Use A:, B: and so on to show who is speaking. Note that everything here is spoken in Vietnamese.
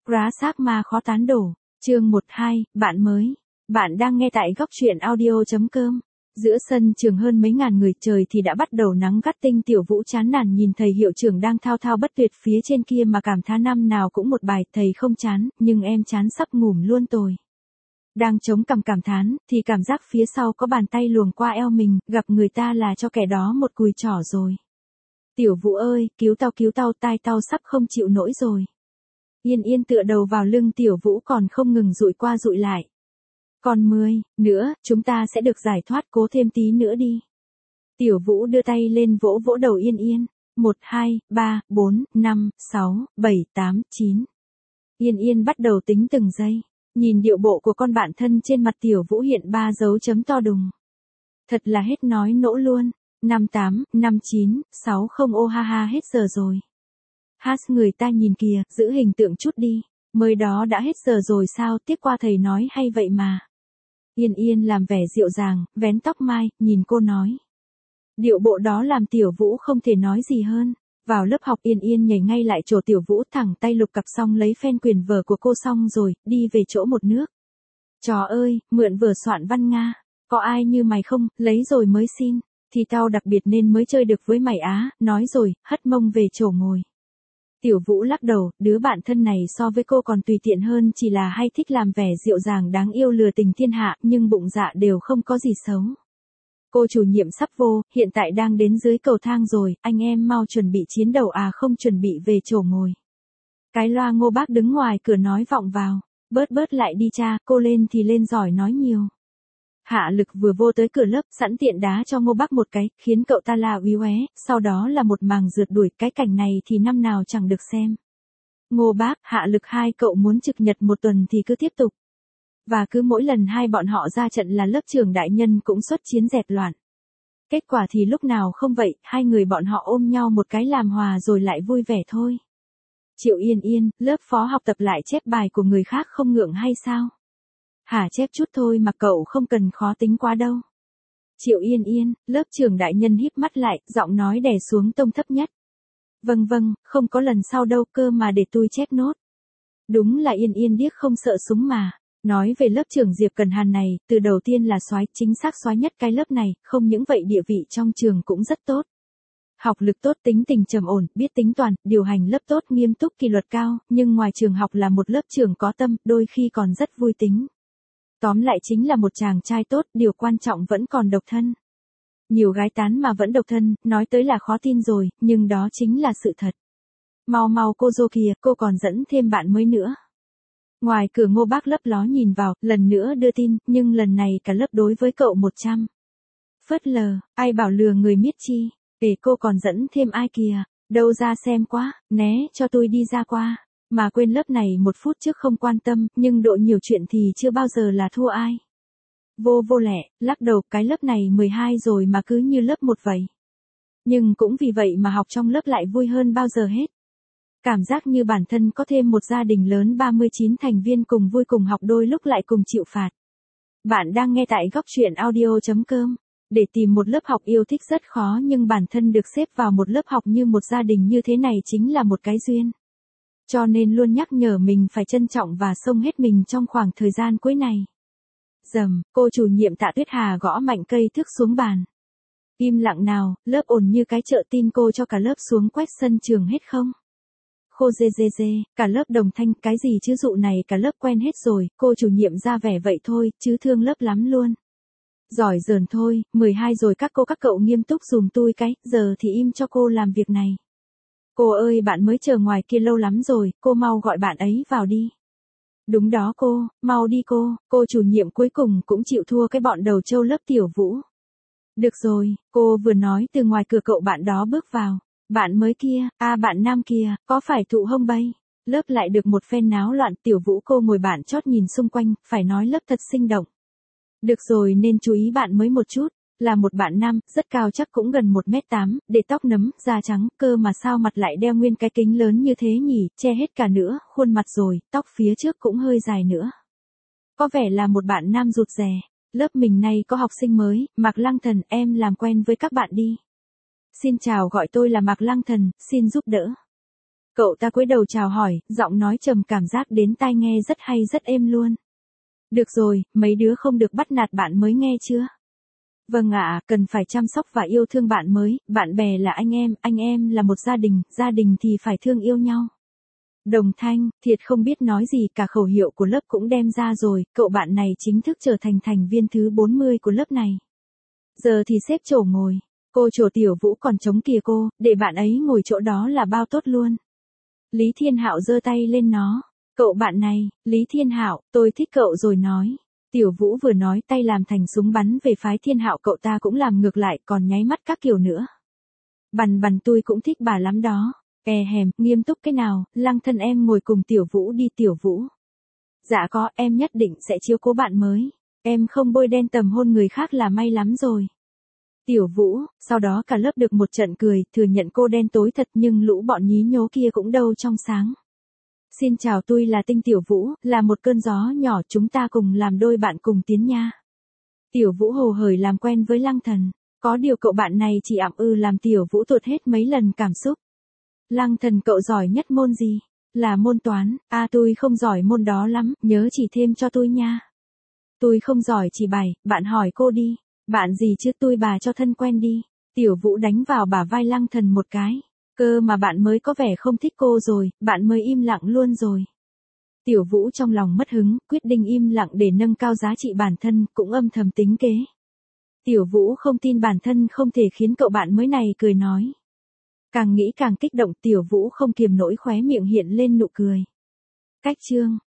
A: Grasshopper ma khó tán đổ. Chương 12, bạn mới. Bạn đang nghe tại góc truyện audio.com. Giữa sân trường hơn mấy ngàn người, trời thì đã bắt đầu nắng gắt tinh. Tiểu Vũ chán nản nhìn thầy hiệu trưởng đang thao thao bất tuyệt phía trên kia mà cảm thán năm nào cũng một bài. Thầy không chán, nhưng em chán sắp ngủm luôn tồi. Đang chống cằm cảm thán, thì cảm giác phía sau có bàn tay luồn qua eo mình, gặp người ta là cho kẻ đó một cùi trỏ rồi. Tiểu Vũ ơi, cứu tao, tai tao sắp không chịu nổi rồi. Yên Yên tựa đầu vào lưng Tiểu Vũ còn không ngừng dụi qua dụi lại. Còn 10 nữa, chúng ta sẽ được giải thoát, cố thêm tí nữa đi. Tiểu Vũ đưa tay lên vỗ vỗ đầu Yên Yên. 1, 2, 3, 4, 5, 6, 7, 8, 9. Yên Yên bắt đầu tính từng giây. Nhìn điệu bộ của con bạn thân trên mặt Tiểu Vũ hiện 3 dấu chấm to đùng. Thật là hết nói nỗ luôn. 58, 59, 60 ô ha ha hết giờ rồi. Hát người ta nhìn kìa, giữ hình tượng chút đi. Mới đó đã hết giờ rồi sao, tiếp qua thầy nói hay vậy mà. Yên Yên làm vẻ dịu dàng, vén tóc mai, nhìn cô nói. Điệu bộ đó làm Tiểu Vũ không thể nói gì hơn. Vào lớp học Yên Yên nhảy ngay lại chỗ Tiểu Vũ, thẳng tay lục cặp xong lấy phen quyền vở của cô xong rồi, đi về chỗ một nước. Chó ơi, mượn vở soạn văn Nga. Có ai như mày không, lấy rồi mới xin. Thì tao đặc biệt nên mới chơi được với mày á, nói rồi, hất mông về chỗ ngồi. Tiểu Vũ lắc đầu, đứa bạn thân này so với cô còn tùy tiện hơn, chỉ là hay thích làm vẻ dịu dàng đáng yêu lừa tình thiên hạ, nhưng bụng dạ đều không có gì xấu. Cô chủ nhiệm sắp vô, hiện tại đang đến dưới cầu thang rồi, anh em mau chuẩn bị chiến đấu à, không chuẩn bị về chỗ ngồi. Cái loa Ngô Bác đứng ngoài cửa nói vọng vào, bớt lại đi cha, cô lên thì lên giỏi nói nhiều. Hạ Lực vừa vô tới cửa lớp, sẵn tiện đá cho Ngô Bác một cái, khiến cậu ta la úy oé, sau đó là một màng rượt đuổi, cái cảnh này thì năm nào chẳng được xem. Ngô Bác, Hạ Lực hai cậu muốn trực nhật một tuần thì cứ tiếp tục. Và cứ mỗi lần hai bọn họ ra trận là lớp trưởng đại nhân cũng xuất chiến dẹp loạn. Kết quả thì lúc nào không vậy, hai người bọn họ ôm nhau một cái làm hòa rồi lại vui vẻ thôi. Triệu Yên Yên, lớp phó học tập lại chép bài của người khác không ngượng hay sao? Hả, chép chút thôi mà cậu không cần khó tính quá đâu. Triệu Yên Yên, lớp trưởng đại nhân híp mắt lại, giọng nói đè xuống tông thấp nhất. Vâng, không có lần sau đâu, cơ mà để tôi chép nốt. Đúng là Yên Yên điếc không sợ súng mà. Nói về lớp trưởng Diệp Cần Hàn này, từ đầu tiên là soái, chính xác soái nhất cái lớp này, không những vậy địa vị trong trường cũng rất tốt. Học lực tốt, tính tình trầm ổn, biết tính toán, điều hành lớp tốt, nghiêm túc, kỷ luật cao, nhưng ngoài trường học là một lớp trưởng có tâm, đôi khi còn rất vui tính. Tóm lại chính là một chàng trai tốt, điều quan trọng vẫn còn độc thân. Nhiều gái tán mà vẫn độc thân, nói tới là khó tin rồi, nhưng đó chính là sự thật. Mau cô Dô kìa, cô còn dẫn thêm bạn mới nữa. Ngoài cửa Ngô Bác lấp ló nhìn vào, lần nữa đưa tin, nhưng lần này cả lớp đối với cậu 100. Phớt lờ, ai bảo lừa người miết chi, để cô còn dẫn thêm ai kìa, đâu ra xem quá, né, cho tôi đi ra qua. Mà quên lớp này 1 phút trước không quan tâm, nhưng độ nhiều chuyện thì chưa bao giờ là thua ai. Vô lẹ, lắc đầu, cái lớp này 12 rồi mà cứ như lớp 1 vậy. Nhưng cũng vì vậy mà học trong lớp lại vui hơn bao giờ hết. Cảm giác như bản thân có thêm một gia đình lớn 39 thành viên cùng vui cùng học, đôi lúc lại cùng chịu phạt. Bạn đang nghe tại góc truyện audio.com. Để tìm một lớp học yêu thích rất khó, nhưng bản thân được xếp vào một lớp học như một gia đình như thế này chính là một cái duyên. Cho nên luôn nhắc nhở mình phải trân trọng và xông hết mình trong khoảng thời gian cuối này. Dầm, cô chủ nhiệm Tạ Tuyết Hà gõ mạnh cây thước xuống bàn. Im lặng nào, lớp ồn như cái chợ, tin cô cho cả lớp xuống quét sân trường hết không? Khô dê, cả lớp đồng thanh, cái gì chứ, dụ này cả lớp quen hết rồi, cô chủ nhiệm ra vẻ vậy thôi, chứ thương lớp lắm luôn. Giỏi giỡn thôi, 12 rồi các cậu nghiêm túc dùm tôi cái, giờ thì im cho cô làm việc này. Cô ơi, bạn mới chờ ngoài kia lâu lắm rồi, cô mau gọi bạn ấy vào đi. Đúng đó cô, mau đi cô chủ nhiệm cuối cùng cũng chịu thua cái bọn đầu trâu lớp Tiểu Vũ. Được rồi, cô vừa nói từ ngoài cửa cậu bạn đó bước vào. Bạn mới kia, bạn nam kia, có phải thụ hông bay? Lớp lại được một phen náo loạn, Tiểu Vũ cô ngồi bạn chót nhìn xung quanh, phải nói lớp thật sinh động. Được rồi, nên chú ý bạn mới một chút. Là một bạn nam, rất cao, chắc cũng gần 1m8, để tóc nấm, da trắng, cơ mà sao mặt lại đeo nguyên cái kính lớn như thế nhỉ, che hết cả nữa, khuôn mặt rồi, tóc phía trước cũng hơi dài nữa. Có vẻ là một bạn nam rụt rè. Lớp mình nay có học sinh mới, Mạc Lăng Thần, em làm quen với các bạn đi. Xin chào, gọi tôi là Mạc Lăng Thần, xin giúp đỡ. Cậu ta cúi đầu chào hỏi, giọng nói trầm cảm giác đến tai nghe rất hay rất êm luôn. Được rồi, mấy đứa không được bắt nạt bạn mới nghe chưa? Vâng ạ, cần phải chăm sóc và yêu thương bạn mới, bạn bè là anh em là một gia đình thì phải thương yêu nhau. Đồng thanh, thiệt không biết nói gì, cả khẩu hiệu của lớp cũng đem ra rồi, cậu bạn này chính thức trở thành thành viên thứ 40 của lớp này. Giờ thì xếp chỗ ngồi, cô chỗ Tiểu Vũ còn trống kìa cô, để bạn ấy ngồi chỗ đó là bao tốt luôn. Lý Thiên Hạo giơ tay lên nó, cậu bạn này, Lý Thiên Hạo, tôi thích cậu rồi nói. Tiểu Vũ vừa nói tay làm thành súng bắn về phái Thiên Hạo, cậu ta cũng làm ngược lại còn nháy mắt các kiểu nữa. Bằn tôi cũng thích bà lắm đó. Hèm, nghiêm túc cái nào, Lăng Thân em ngồi cùng Tiểu Vũ đi Tiểu Vũ. Dạ có, em nhất định sẽ chiếu cố bạn mới. Em không bôi đen tầm hôn người khác là may lắm rồi. Tiểu Vũ, sau đó cả lớp được một trận cười, thừa nhận cô đen tối thật nhưng lũ bọn nhí nhố kia cũng đâu trong sáng. Xin chào, tôi là Tinh Tiểu Vũ, là một cơn gió nhỏ, chúng ta cùng làm đôi bạn cùng tiến nha. Tiểu Vũ hồ hởi làm quen với Lăng Thần, có điều cậu bạn này chỉ làm Tiểu Vũ tụt hết mấy lần cảm xúc. Lăng Thần, cậu giỏi nhất môn gì? Là môn toán, tôi không giỏi môn đó lắm, nhớ chỉ thêm cho tôi nha. Tôi không giỏi chỉ bài, bạn hỏi cô đi. Bạn gì chứ, tôi bà cho thân quen đi. Tiểu Vũ đánh vào bả vai Lăng Thần một cái. Cơ mà bạn mới có vẻ không thích cô rồi, bạn mới im lặng luôn rồi. Tiểu Vũ trong lòng mất hứng, quyết định im lặng để nâng cao giá trị bản thân, cũng âm thầm tính kế. Tiểu Vũ không tin bản thân không thể khiến cậu bạn mới này cười nói. Càng nghĩ càng kích động, Tiểu Vũ không kiềm nổi khóe miệng hiện lên nụ cười. Cách chương